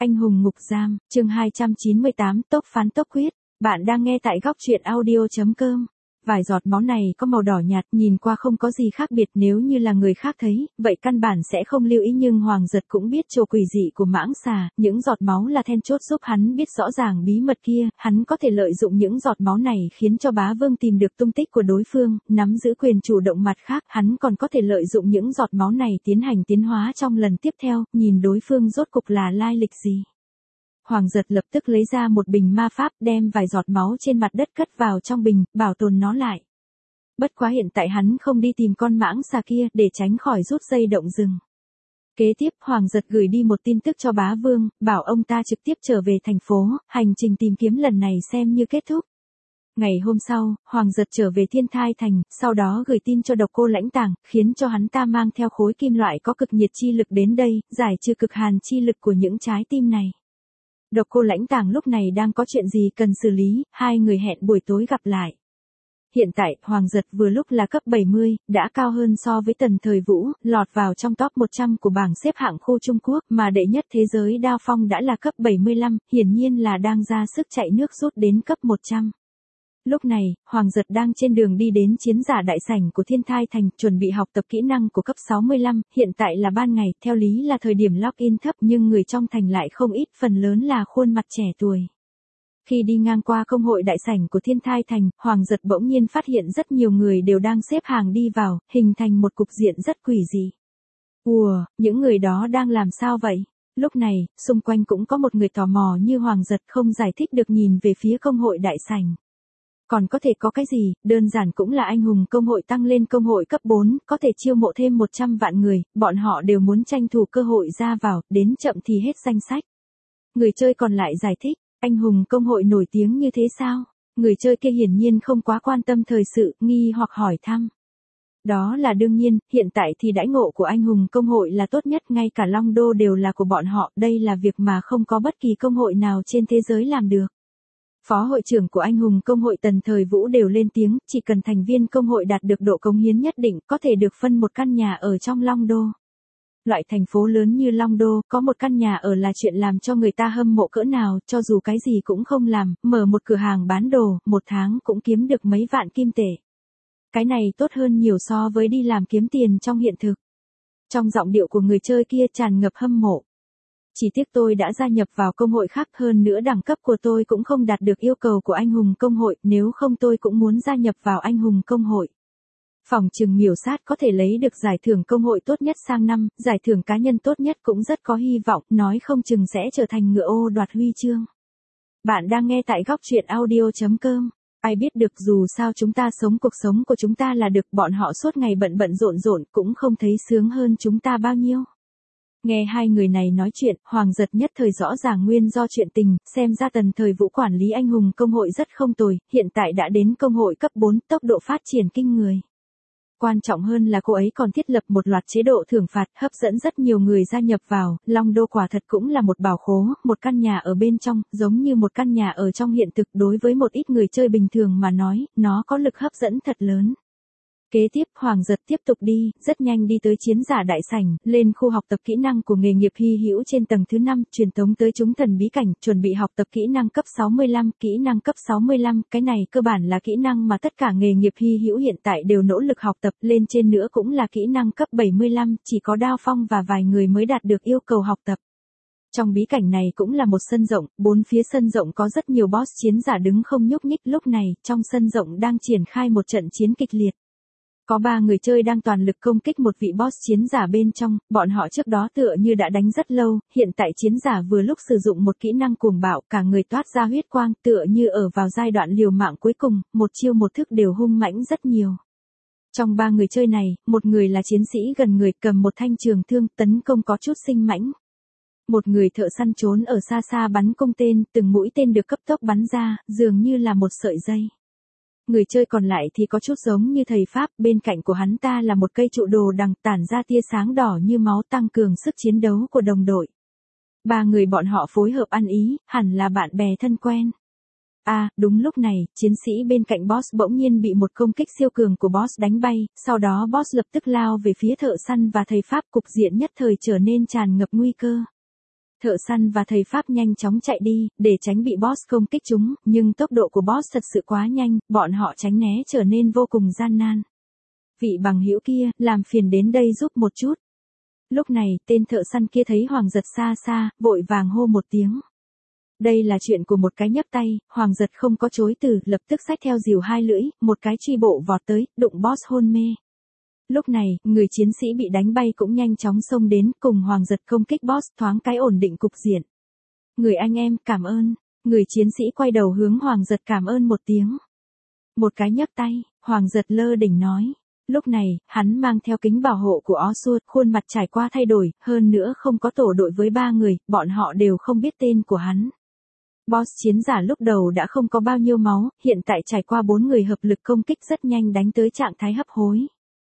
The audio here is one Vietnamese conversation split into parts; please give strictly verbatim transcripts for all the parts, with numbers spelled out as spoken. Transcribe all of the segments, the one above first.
Anh hùng ngục giam, chương hai trăm chín mươi tám, tốc phán tốc quyết. Bạn đang nghe tại góc truyện audio chấm com. Vài giọt máu này có màu đỏ nhạt, nhìn qua không có gì khác biệt, nếu như là người khác thấy, vậy căn bản sẽ không lưu ý, nhưng Hoàng Giật cũng biết chỗ quỷ dị của mãng xà, những giọt máu là then chốt giúp hắn biết rõ ràng bí mật kia, hắn có thể lợi dụng những giọt máu này khiến cho bá vương tìm được tung tích của đối phương, nắm giữ quyền chủ động. Mặt khác, hắn còn có thể lợi dụng những giọt máu này tiến hành tiến hóa trong lần tiếp theo, nhìn đối phương rốt cục là lai lịch gì. Hoàng Giật lập tức lấy ra một bình ma pháp, đem vài giọt máu trên mặt đất cất vào trong bình, bảo tồn nó lại. Bất quá hiện tại hắn không đi tìm con mãng xà kia, để tránh khỏi rút dây động rừng. Kế tiếp, Hoàng Giật gửi đi một tin tức cho bá vương, bảo ông ta trực tiếp trở về thành phố, hành trình tìm kiếm lần này xem như kết thúc. Ngày hôm sau, Hoàng Giật trở về Thiên Thai Thành, sau đó gửi tin cho Độc Cô Lãnh Tàng, khiến cho hắn ta mang theo khối kim loại có cực nhiệt chi lực đến đây, giải trừ cực hàn chi lực của những trái tim này. Độc Cô Lãnh Tàng lúc này đang có chuyện gì cần xử lý, hai người hẹn buổi tối gặp lại. Hiện tại, Hoàng Giật vừa lúc là cấp bảy mươi, đã cao hơn so với Tần Thời Vũ, lọt vào trong top một trăm của bảng xếp hạng khu Trung Quốc, mà đệ nhất thế giới Đao Phong đã là cấp bảy mươi lăm, hiển nhiên là đang ra sức chạy nước rút đến cấp một trăm. Lúc này, Hoàng Giật đang trên đường đi đến chiến giả đại sảnh của Thiên Thai Thành, chuẩn bị học tập kỹ năng của cấp sáu mươi lăm, hiện tại là ban ngày, theo lý là thời điểm login thấp, nhưng người trong thành lại không ít, phần lớn là khuôn mặt trẻ tuổi. Khi đi ngang qua công hội đại sảnh của Thiên Thai Thành, Hoàng Giật bỗng nhiên phát hiện rất nhiều người đều đang xếp hàng đi vào, hình thành một cục diện rất quỷ dị. Ùa, những người đó đang làm sao vậy? Lúc này, xung quanh cũng có một người tò mò như Hoàng Giật, không giải thích được nhìn về phía công hội đại sảnh. Còn có thể có cái gì, đơn giản cũng là anh hùng công hội tăng lên công hội cấp bốn, có thể chiêu mộ thêm một trăm vạn người, bọn họ đều muốn tranh thủ cơ hội ra vào, đến chậm thì hết danh sách. Người chơi còn lại giải thích, anh hùng công hội nổi tiếng như thế sao? Người chơi kia hiển nhiên không quá quan tâm thời sự, nghi hoặc hỏi thăm. Đó là đương nhiên, hiện tại thì đãi ngộ của anh hùng công hội là tốt nhất, ngay cả Long Đô đều là của bọn họ, đây là việc mà không có bất kỳ công hội nào trên thế giới làm được. Phó hội trưởng của anh hùng công hội Tần Thời Vũ đều lên tiếng, chỉ cần thành viên công hội đạt được độ cống hiến nhất định, có thể được phân một căn nhà ở trong Long Đô. Loại thành phố lớn như Long Đô, có một căn nhà ở là chuyện làm cho người ta hâm mộ cỡ nào, cho dù cái gì cũng không làm, mở một cửa hàng bán đồ, một tháng cũng kiếm được mấy vạn kim tệ. Cái này tốt hơn nhiều so với đi làm kiếm tiền trong hiện thực. Trong giọng điệu của người chơi kia tràn ngập hâm mộ. Chỉ tiếc tôi đã gia nhập vào công hội khác, hơn nữa đẳng cấp của tôi cũng không đạt được yêu cầu của anh hùng công hội, nếu không tôi cũng muốn gia nhập vào anh hùng công hội. Phòng trừng miểu sát có thể lấy được giải thưởng công hội tốt nhất sang năm, giải thưởng cá nhân tốt nhất cũng rất có hy vọng, nói không chừng sẽ trở thành ngựa ô đoạt huy chương. Bạn đang nghe tại góc truyện audio chấm com. Ai biết được, dù sao chúng ta sống cuộc sống của chúng ta là được, bọn họ suốt ngày bận bận rộn rộn cũng không thấy sướng hơn chúng ta bao nhiêu. Nghe hai người này nói chuyện, Hoàng Giật nhất thời rõ ràng nguyên do chuyện tình, xem ra Tần Thời Vũ quản lý anh hùng công hội rất không tồi, hiện tại đã đến công hội cấp bốn, tốc độ phát triển kinh người. Quan trọng hơn là cô ấy còn thiết lập một loạt chế độ thưởng phạt, hấp dẫn rất nhiều người gia nhập vào, Long Đô quả thật cũng là một bảo khố, một căn nhà ở bên trong, giống như một căn nhà ở trong hiện thực, đối với một ít người chơi bình thường mà nói, nó có lực hấp dẫn thật lớn. Kế tiếp, Hoàng Giật tiếp tục đi, rất nhanh đi tới chiến giả đại sảnh, lên khu học tập kỹ năng của nghề nghiệp hy hữu trên tầng thứ năm, truyền tống tới chúng thần bí cảnh, chuẩn bị học tập kỹ năng cấp sáu mươi lăm, kỹ năng cấp sáu mươi lăm, cái này cơ bản là kỹ năng mà tất cả nghề nghiệp hy hữu hiện tại đều nỗ lực học tập, lên trên nữa cũng là kỹ năng cấp bảy mươi lăm, chỉ có Đao Phong và vài người mới đạt được yêu cầu học tập. Trong bí cảnh này cũng là một sân rộng, bốn phía sân rộng có rất nhiều boss chiến giả đứng không nhúc nhích, lúc này, trong sân rộng đang triển khai một trận chiến kịch liệt. Có ba người chơi đang toàn lực công kích một vị boss chiến giả bên trong, bọn họ trước đó tựa như đã đánh rất lâu, hiện tại chiến giả vừa lúc sử dụng một kỹ năng cuồng bạo, cả người toát ra huyết quang, tựa như ở vào giai đoạn liều mạng cuối cùng, một chiêu một thức đều hung mãnh rất nhiều. Trong ba người chơi này, một người là chiến sĩ gần người cầm một thanh trường thương, tấn công có chút sinh mãnh. Một người thợ săn trốn ở xa xa bắn cung tên, từng mũi tên được cấp tốc bắn ra, dường như là một sợi dây. Người chơi còn lại thì có chút giống như thầy Pháp, bên cạnh của hắn ta là một cây trụ đồ đằng tản ra tia sáng đỏ như máu, tăng cường sức chiến đấu của đồng đội. Ba người bọn họ phối hợp ăn ý, hẳn là bạn bè thân quen. À, đúng lúc này, chiến sĩ bên cạnh boss bỗng nhiên bị một công kích siêu cường của boss đánh bay, sau đó boss lập tức lao về phía thợ săn và thầy Pháp, cục diện nhất thời trở nên tràn ngập nguy cơ. thợ săn và thầy Pháp nhanh chóng chạy đi, để tránh bị boss công kích chúng, nhưng tốc độ của boss thật sự quá nhanh, bọn họ tránh né trở nên vô cùng gian nan. Vị bằng hữu kia, làm phiền đến đây giúp một chút. Lúc này, tên thợ săn kia thấy Hoàng Giật xa xa, vội vàng hô một tiếng. Đây là chuyện của một cái nhấp tay, Hoàng Giật không có chối từ, lập tức xách theo rìu hai lưỡi, một cái truy bộ vọt tới, đụng boss hôn mê. Lúc này, người chiến sĩ bị đánh bay cũng nhanh chóng xông đến, cùng Hoàng Giật công kích boss, thoáng cái ổn định cục diện. Người anh em, cảm ơn. Người chiến sĩ quay đầu hướng Hoàng Giật cảm ơn một tiếng. Một cái nhấc tay, Hoàng Giật lơ đỉnh nói. Lúc này, hắn mang theo kính bảo hộ của Oswald, khuôn mặt trải qua thay đổi, hơn nữa không có tổ đội với ba người, bọn họ đều không biết tên của hắn. Boss chiến giả lúc đầu đã không có bao nhiêu máu, hiện tại trải qua bốn người hợp lực công kích rất nhanh đánh tới trạng thái hấp hối.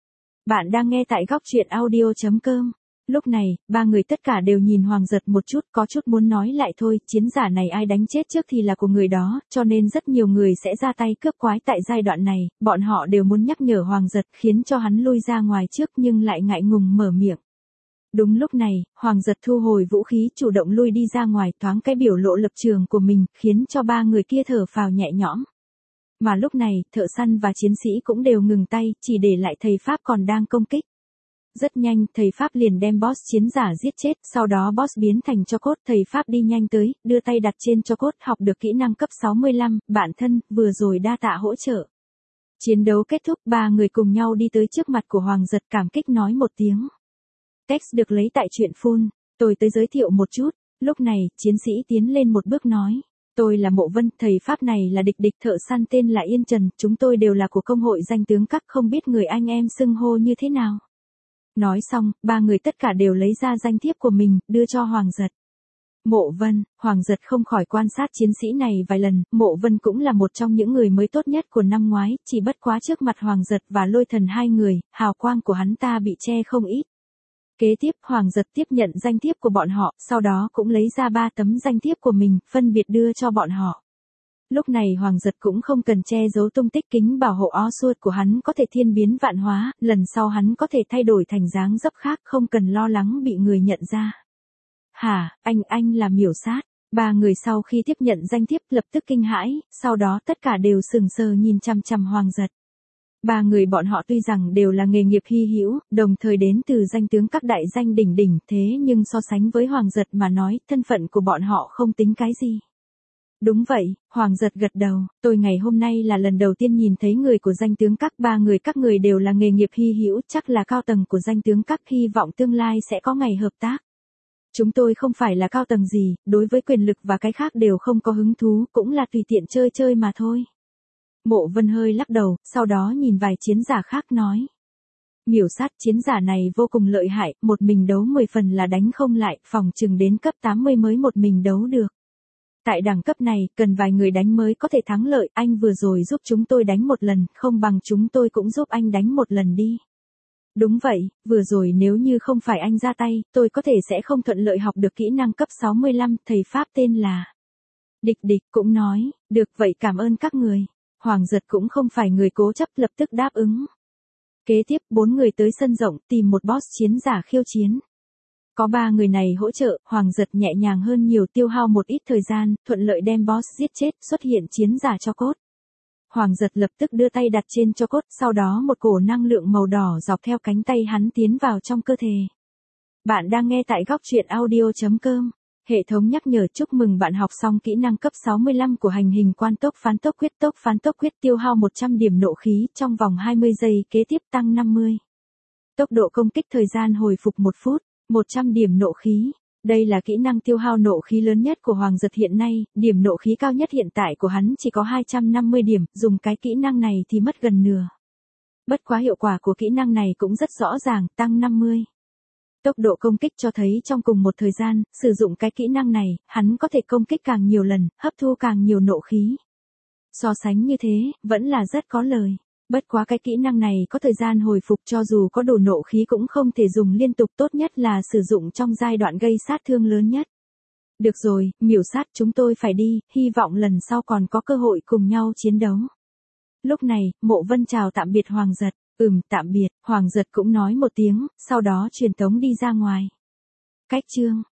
Bạn đang nghe tại góc truyện audio chấm com. Lúc này, ba người tất cả đều nhìn Hoàng Giật một chút, có chút muốn nói lại thôi, chiến giả này ai đánh chết trước thì là của người đó, cho nên rất nhiều người sẽ ra tay cướp quái tại giai đoạn này, bọn họ đều muốn nhắc nhở Hoàng Giật khiến cho hắn lui ra ngoài trước nhưng lại ngại ngùng mở miệng. Đúng lúc này, Hoàng Giật thu hồi vũ khí chủ động lui đi ra ngoài thoáng cái biểu lộ lập trường của mình, khiến cho ba người kia thở phào nhẹ nhõm. Mà lúc này, thợ săn và chiến sĩ cũng đều ngừng tay, chỉ để lại thầy Pháp còn đang công kích. Rất nhanh, thầy Pháp liền đem boss chiến giả giết chết, sau đó boss biến thành tro cốt, thầy Pháp đi nhanh tới, đưa tay đặt trên tro cốt, học được kỹ năng cấp sáu mươi lăm, bạn thân, vừa rồi đa tạ hỗ trợ. Chiến đấu kết thúc, ba người cùng nhau đi tới trước mặt của Hoàng Giật cảm kích nói một tiếng. Text được lấy tại truyện full, tôi tới giới thiệu một chút, lúc này, chiến sĩ tiến lên một bước nói. Tôi là Mộ Vân, thầy Pháp này là địch địch, thợ săn tên là Yên Trần, chúng tôi đều là của công hội danh tướng các, không biết người anh em xưng hô như thế nào. Nói xong, ba người tất cả đều lấy ra danh thiếp của mình, đưa cho Hoàng Giật. Mộ Vân, Hoàng Giật không khỏi quan sát chiến sĩ này vài lần, Mộ Vân cũng là một trong những người mới tốt nhất của năm ngoái, chỉ bất quá trước mặt Hoàng Giật và Lôi Thần hai người, hào quang của hắn ta bị che không ít. Kế tiếp, Hoàng Giật tiếp nhận danh thiếp của bọn họ, sau đó cũng lấy ra ba tấm danh thiếp của mình, phân biệt đưa cho bọn họ. Lúc này Hoàng Giật cũng không cần che giấu tung tích, kính bảo hộ Oswald của hắn có thể thiên biến vạn hóa, lần sau hắn có thể thay đổi thành dáng dấp khác, không cần lo lắng bị người nhận ra. Hả, anh anh là Miểu Sát. Ba người sau khi tiếp nhận danh thiếp lập tức kinh hãi, sau đó tất cả đều sừng sờ nhìn chằm chằm Hoàng Giật. Ba người bọn họ tuy rằng đều là nghề nghiệp hy hữu, đồng thời đến từ danh tướng các đại danh đỉnh đỉnh, thế nhưng so sánh với Hoàng Giật mà nói, thân phận của bọn họ không tính cái gì. Đúng vậy, Hoàng Giật gật đầu, tôi ngày hôm nay là lần đầu tiên nhìn thấy người của danh tướng các, ba người các người đều là nghề nghiệp hy hữu, chắc là cao tầng của danh tướng các, hy vọng tương lai sẽ có ngày hợp tác. Chúng tôi không phải là cao tầng gì, đối với quyền lực và cái khác đều không có hứng thú, cũng là tùy tiện chơi chơi mà thôi. Mộ Vân hơi lắc đầu, sau đó nhìn vài chiến giả khác nói. Miểu Sát, chiến giả này vô cùng lợi hại, một mình đấu mười phần là đánh không lại, phòng chừng đến cấp tám mươi mới một mình đấu được. Tại đẳng cấp này, cần vài người đánh mới có thể thắng lợi, anh vừa rồi giúp chúng tôi đánh một lần, không bằng chúng tôi cũng giúp anh đánh một lần đi. Đúng vậy, vừa rồi nếu như không phải anh ra tay, tôi có thể sẽ không thuận lợi học được kỹ năng cấp sáu mươi lăm, thầy Pháp tên là Địch Địch cũng nói, được vậy cảm ơn các người. Hoàng Giật cũng không phải người cố chấp, lập tức đáp ứng. Kế tiếp, bốn người tới sân rộng, tìm một boss chiến giả khiêu chiến. Có ba người này hỗ trợ, Hoàng Giật nhẹ nhàng hơn nhiều, tiêu hao một ít thời gian, thuận lợi đem boss giết chết, xuất hiện chiến giả tro cốt. Hoàng Giật lập tức đưa tay đặt trên tro cốt, sau đó một cổ năng lượng màu đỏ dọc theo cánh tay hắn tiến vào trong cơ thể. Bạn đang nghe tại góc truyện audio chấm com. Hệ thống nhắc nhở chúc mừng bạn học xong kỹ năng cấp sáu mươi lăm của hành hình quan tốc phán tốc quyết. Tốc phán tốc quyết tiêu hao một trăm điểm nộ khí trong vòng hai mươi giây, kế tiếp tăng năm mươi. Tốc độ công kích, thời gian hồi phục một phút, một trăm điểm nộ khí. Đây là kỹ năng tiêu hao nộ khí lớn nhất của Hoàng Giật hiện nay, điểm nộ khí cao nhất hiện tại của hắn chỉ có hai trăm năm mươi điểm, dùng cái kỹ năng này thì mất gần nửa. Bất quá hiệu quả của kỹ năng này cũng rất rõ ràng, tăng năm mươi. Tốc độ công kích cho thấy trong cùng một thời gian, sử dụng cái kỹ năng này, hắn có thể công kích càng nhiều lần, hấp thu càng nhiều nộ khí. So sánh như thế, vẫn là rất có lời. Bất quá cái kỹ năng này có thời gian hồi phục, cho dù có đủ nộ khí cũng không thể dùng liên tục, tốt nhất là sử dụng trong giai đoạn gây sát thương lớn nhất. Được rồi, Miểu Sát, chúng tôi phải đi, hy vọng lần sau còn có cơ hội cùng nhau chiến đấu. Lúc này, Mộ Vân chào tạm biệt Hoàng Giật. Ừm, tạm biệt, Hoàng Giật cũng nói một tiếng, sau đó truyền tống đi ra ngoài. Cách chương